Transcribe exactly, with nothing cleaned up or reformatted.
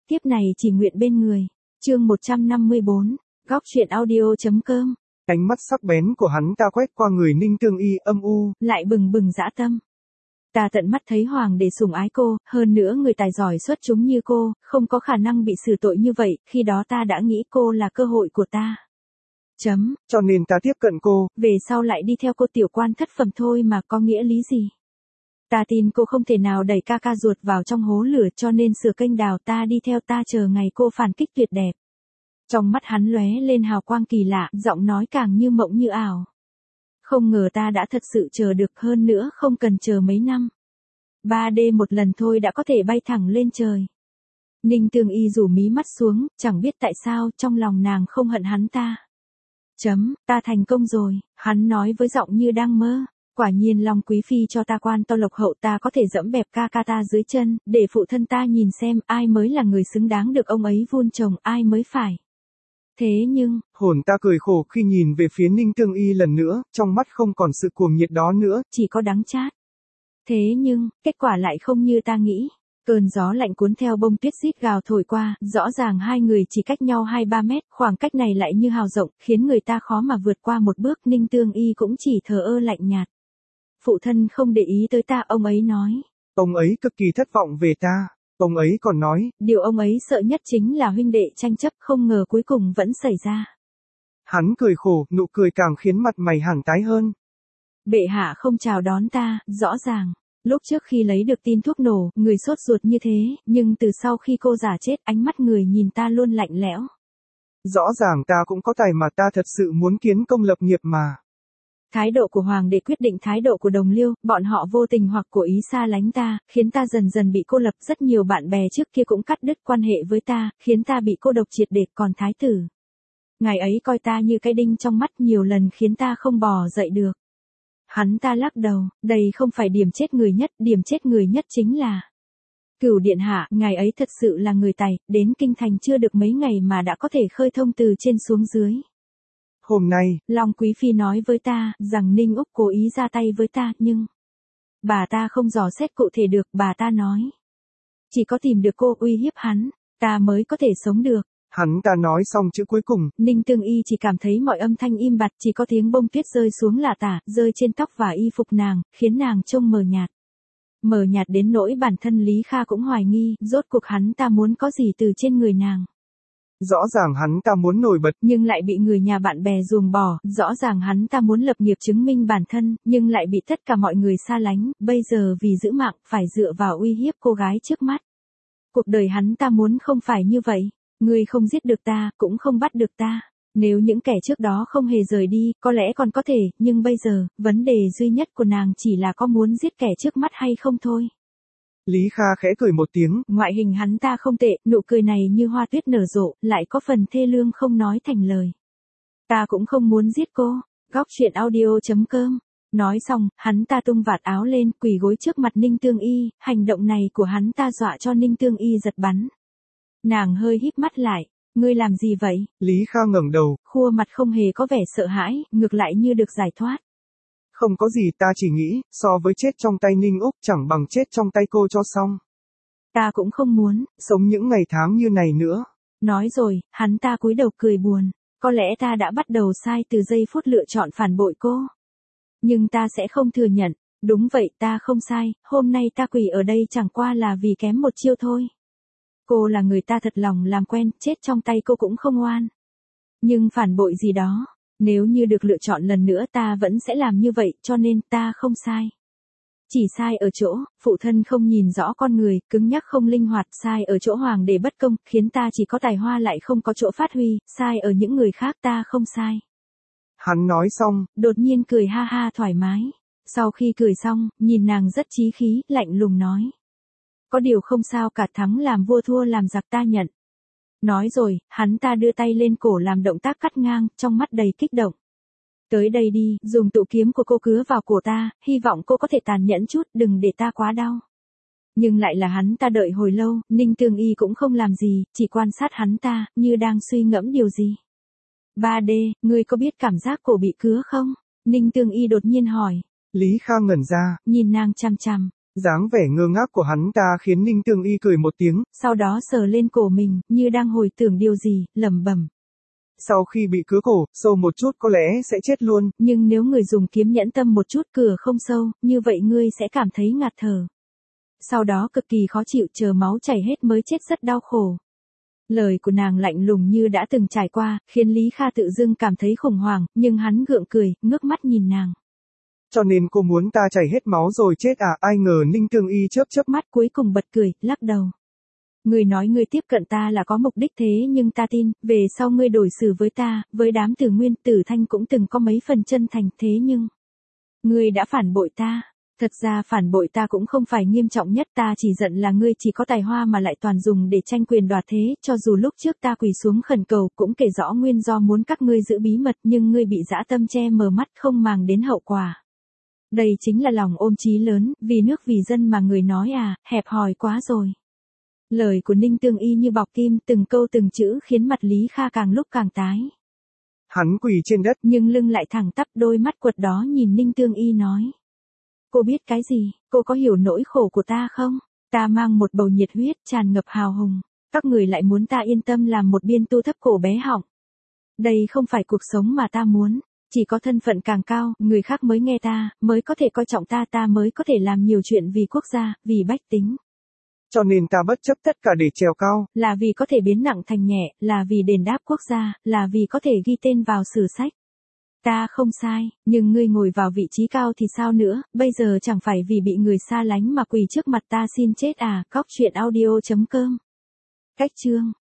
tiếp này chỉ nguyện bên người. Chương một trăm năm mươi bốn, góc truyện audio.com. Ánh mắt sắc bén của hắn ta quét qua người Ninh Tương Y âm u, lại bừng bừng dã tâm. Ta tận mắt thấy hoàng để sủng ái cô, hơn nữa người tài giỏi xuất chúng như cô, không có khả năng bị xử tội như vậy, khi đó ta đã nghĩ cô là cơ hội của ta. Chấm. Cho nên ta tiếp cận cô. Về sau lại đi theo cô tiểu quan thất phẩm thôi mà có nghĩa lý gì? Ta tin cô không thể nào đẩy ca ca ruột vào trong hố lửa, cho nên sửa kênh đào ta đi theo, ta chờ ngày cô phản kích tuyệt đẹp. Trong mắt hắn lóe lên hào quang kỳ lạ, giọng nói càng như mộng như ảo. Không ngờ ta đã thật sự chờ được, hơn nữa không cần chờ mấy năm. ba D một lần thôi đã có thể bay thẳng lên trời. Ninh Tương Y rủ mí mắt xuống, chẳng biết tại sao trong lòng nàng không hận hắn ta. Chấm, ta thành công rồi, hắn nói với giọng như đang mơ. Quả nhiên Long Quý Phi cho ta quan to lộc hậu, ta có thể dẫm bẹp ca ca ta dưới chân, để phụ thân ta nhìn xem ai mới là người xứng đáng được ông ấy vun trồng, ai mới phải. Thế nhưng, hồn ta cười khổ khi nhìn về phía Ninh Tương Y lần nữa, trong mắt không còn sự cuồng nhiệt đó nữa, chỉ có đắng chát. Thế nhưng, kết quả lại không như ta nghĩ. Cơn gió lạnh cuốn theo bông tuyết rít gào thổi qua, rõ ràng hai người chỉ cách nhau hai ba mét, khoảng cách này lại như hào rộng, khiến người ta khó mà vượt qua một bước. Ninh Tương Y cũng chỉ thờ ơ lạnh nhạt. Phụ thân không để ý tới ta, ông ấy nói. Ông ấy cực kỳ thất vọng về ta. Ông ấy còn nói, điều ông ấy sợ nhất chính là huynh đệ tranh chấp, không ngờ cuối cùng vẫn xảy ra. Hắn cười khổ, nụ cười càng khiến mặt mày hàng tái hơn. Bệ hạ không chào đón ta, rõ ràng. Lúc trước khi lấy được tin thuốc nổ, người sốt ruột như thế, nhưng từ sau khi cô giả chết, ánh mắt người nhìn ta luôn lạnh lẽo. Rõ ràng ta cũng có tài mà, ta thật sự muốn kiến công lập nghiệp mà. Thái độ của hoàng đệ quyết định thái độ của đồng liêu, bọn họ vô tình hoặc cố ý xa lánh ta, khiến ta dần dần bị cô lập. Rất nhiều bạn bè trước kia cũng cắt đứt quan hệ với ta, khiến ta bị cô độc triệt để. Còn thái tử, ngày ấy coi ta như cái đinh trong mắt, nhiều lần khiến ta không bò dậy được. Hắn ta lắc đầu, đây không phải điểm chết người nhất, điểm chết người nhất chính là Cửu điện hạ. Ngày ấy thật sự là người tài, đến kinh thành chưa được mấy ngày mà đã có thể khơi thông từ trên xuống dưới. Hôm nay, Long Quý Phi nói với ta, rằng Ninh Úc cố ý ra tay với ta, nhưng bà ta không dò xét cụ thể được, bà ta nói. Chỉ có tìm được cô uy hiếp hắn, ta mới có thể sống được. Hắn ta nói xong chữ cuối cùng, Ninh Tương Y chỉ cảm thấy mọi âm thanh im bặt, chỉ có tiếng bông tuyết rơi xuống lả tả, rơi trên tóc và y phục nàng, khiến nàng trông mờ nhạt. Mờ nhạt đến nỗi bản thân Lý Kha cũng hoài nghi, rốt cuộc hắn ta muốn có gì từ trên người nàng. Rõ ràng hắn ta muốn nổi bật, nhưng lại bị người nhà bạn bè ruồng bỏ. Rõ ràng hắn ta muốn lập nghiệp chứng minh bản thân, nhưng lại bị tất cả mọi người xa lánh. Bây giờ vì giữ mạng, phải dựa vào uy hiếp cô gái trước mắt. Cuộc đời hắn ta muốn không phải như vậy. Ngươi không giết được ta, cũng không bắt được ta. Nếu những kẻ trước đó không hề rời đi, có lẽ còn có thể, nhưng bây giờ, vấn đề duy nhất của nàng chỉ là có muốn giết kẻ trước mắt hay không thôi. Lý Kha khẽ cười một tiếng. Ngoại hình hắn ta không tệ, nụ cười này như hoa tuyết nở rộ, lại có phần thê lương không nói thành lời. Ta cũng không muốn giết cô. Góc truyện audio.com. Nói xong, hắn ta tung vạt áo lên, quỳ gối trước mặt Ninh Tương Y. Hành động này của hắn ta dọa cho Ninh Tương Y giật bắn. Nàng hơi híp mắt lại. Ngươi làm gì vậy? Lý Kha ngẩng đầu. Khua mặt không hề có vẻ sợ hãi, ngược lại như được giải thoát. Không có gì, ta chỉ nghĩ, so với chết trong tay Ninh Úc chẳng bằng chết trong tay cô cho xong. Ta cũng không muốn sống những ngày tháng như này nữa. Nói rồi, hắn ta cúi đầu cười buồn. Có lẽ ta đã bắt đầu sai từ giây phút lựa chọn phản bội cô. Nhưng ta sẽ không thừa nhận. Đúng vậy, ta không sai, hôm nay ta quỳ ở đây chẳng qua là vì kém một chiêu thôi. Cô là người ta thật lòng làm quen, chết trong tay cô cũng không oan. Nhưng phản bội gì đó, nếu như được lựa chọn lần nữa ta vẫn sẽ làm như vậy, cho nên ta không sai. Chỉ sai ở chỗ, phụ thân không nhìn rõ con người, cứng nhắc không linh hoạt, sai ở chỗ hoàng đế bất công, khiến ta chỉ có tài hoa lại không có chỗ phát huy, sai ở những người khác, ta không sai. Hắn nói xong, đột nhiên cười ha ha thoải mái. Sau khi cười xong, nhìn nàng rất chí khí, lạnh lùng nói. Có điều không sao cả, thắng làm vua thua làm giặc ta nhận. Nói rồi, hắn ta đưa tay lên cổ làm động tác cắt ngang, trong mắt đầy kích động. Tới đây đi, dùng tụ kiếm của cô cứa vào cổ ta, hy vọng cô có thể tàn nhẫn chút, đừng để ta quá đau. Nhưng lại là hắn ta đợi hồi lâu, Ninh Tương Y cũng không làm gì, chỉ quan sát hắn ta, như đang suy ngẫm điều gì. ba D, ngươi có biết cảm giác cổ bị cứa không? Ninh Tương Y đột nhiên hỏi. Lý Kha ngẩn ra, nhìn nàng chằm chằm, Dáng vẻ ngơ ngác của hắn ta khiến Ninh Tương Y cười một tiếng. Sau đó sờ lên cổ mình, như đang hồi tưởng điều gì, lẩm bẩm. Sau khi bị cứa cổ, sâu một chút có lẽ sẽ chết luôn. Nhưng nếu người dùng kiếm nhẫn tâm một chút cửa không sâu, như vậy ngươi sẽ cảm thấy ngạt thở. Sau đó cực kỳ khó chịu, chờ máu chảy hết mới chết rất đau khổ. Lời của nàng lạnh lùng như đã từng trải qua, khiến Lý Kha tự dưng cảm thấy khủng hoảng, nhưng hắn gượng cười, ngước mắt nhìn nàng. Cho nên cô muốn ta chảy hết máu rồi chết à? Ai ngờ Ninh Tương Y chớp chớp mắt cuối cùng bật cười, lắc đầu. Ngươi nói ngươi tiếp cận ta là có mục đích thế nhưng ta tin, về sau ngươi đổi xử với ta, với đám Tử Nguyên, Tử Thanh cũng từng có mấy phần chân thành thế nhưng... Ngươi đã phản bội ta. Thật ra phản bội ta cũng không phải nghiêm trọng nhất, ta chỉ giận là ngươi chỉ có tài hoa mà lại toàn dùng để tranh quyền đoạt thế, cho dù lúc trước ta quỳ xuống khẩn cầu cũng kể rõ nguyên do muốn các ngươi giữ bí mật nhưng ngươi bị dã tâm che mờ mắt không màng đến hậu quả. Đây chính là lòng ôm chí lớn, vì nước vì dân mà người nói à, hẹp hòi quá rồi. Lời của Ninh Tương Y như bọc kim, từng câu từng chữ khiến mặt Lý Kha càng lúc càng tái. Hắn quỳ trên đất, nhưng lưng lại thẳng tắp, đôi mắt quật đó nhìn Ninh Tương Y nói. Cô biết cái gì, cô có hiểu nỗi khổ của ta không? Ta mang một bầu nhiệt huyết tràn ngập hào hùng, các người lại muốn ta yên tâm làm một biên tu thấp cổ bé họng. Đây không phải cuộc sống mà ta muốn, chỉ có thân phận càng cao, người khác mới nghe ta, mới có thể coi trọng ta, ta mới có thể làm nhiều chuyện vì quốc gia, vì bách tính. Cho nên ta bất chấp tất cả để trèo cao. Là vì có thể biến nặng thành nhẹ, là vì đền đáp quốc gia, là vì có thể ghi tên vào sử sách. Ta không sai, nhưng ngươi ngồi vào vị trí cao thì sao nữa, bây giờ chẳng phải vì bị người xa lánh mà quỳ trước mặt ta xin chết à, cóc truyện audio chấm com. Cách chương